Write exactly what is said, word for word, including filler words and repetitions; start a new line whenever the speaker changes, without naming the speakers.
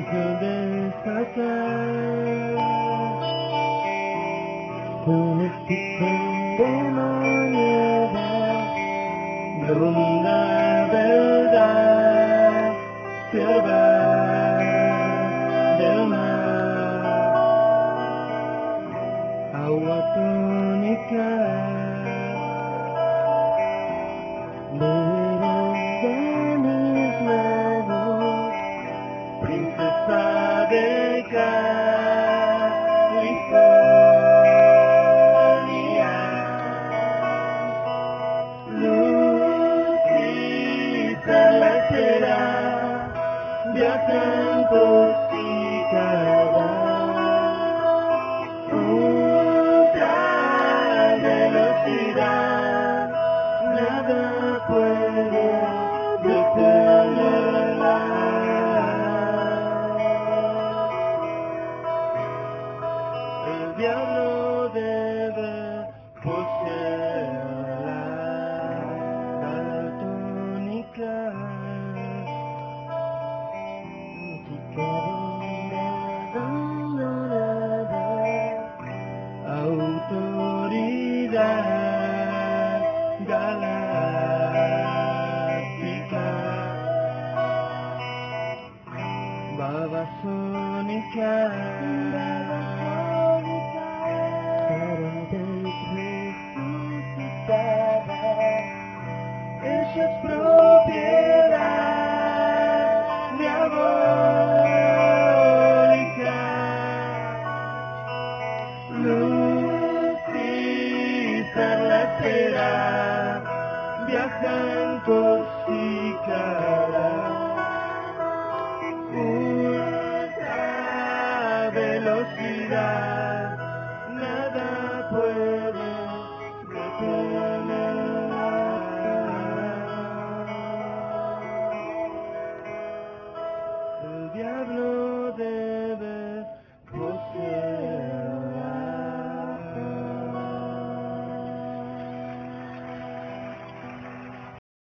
ángel de Satán, un espíritu endemoniado de una verdad sierva del mar, agua tónica, beberás de mis labios, princesa de California, Lucifer la será, viajan por Chicago, ultra velocidad, nada puede detenerla. El diablo debe poseerla, daltónica, autoridad galáctica, babasónica, ella es propiedad diabólica. Lucifer la será, viajan por Chicago, ultra velocidad,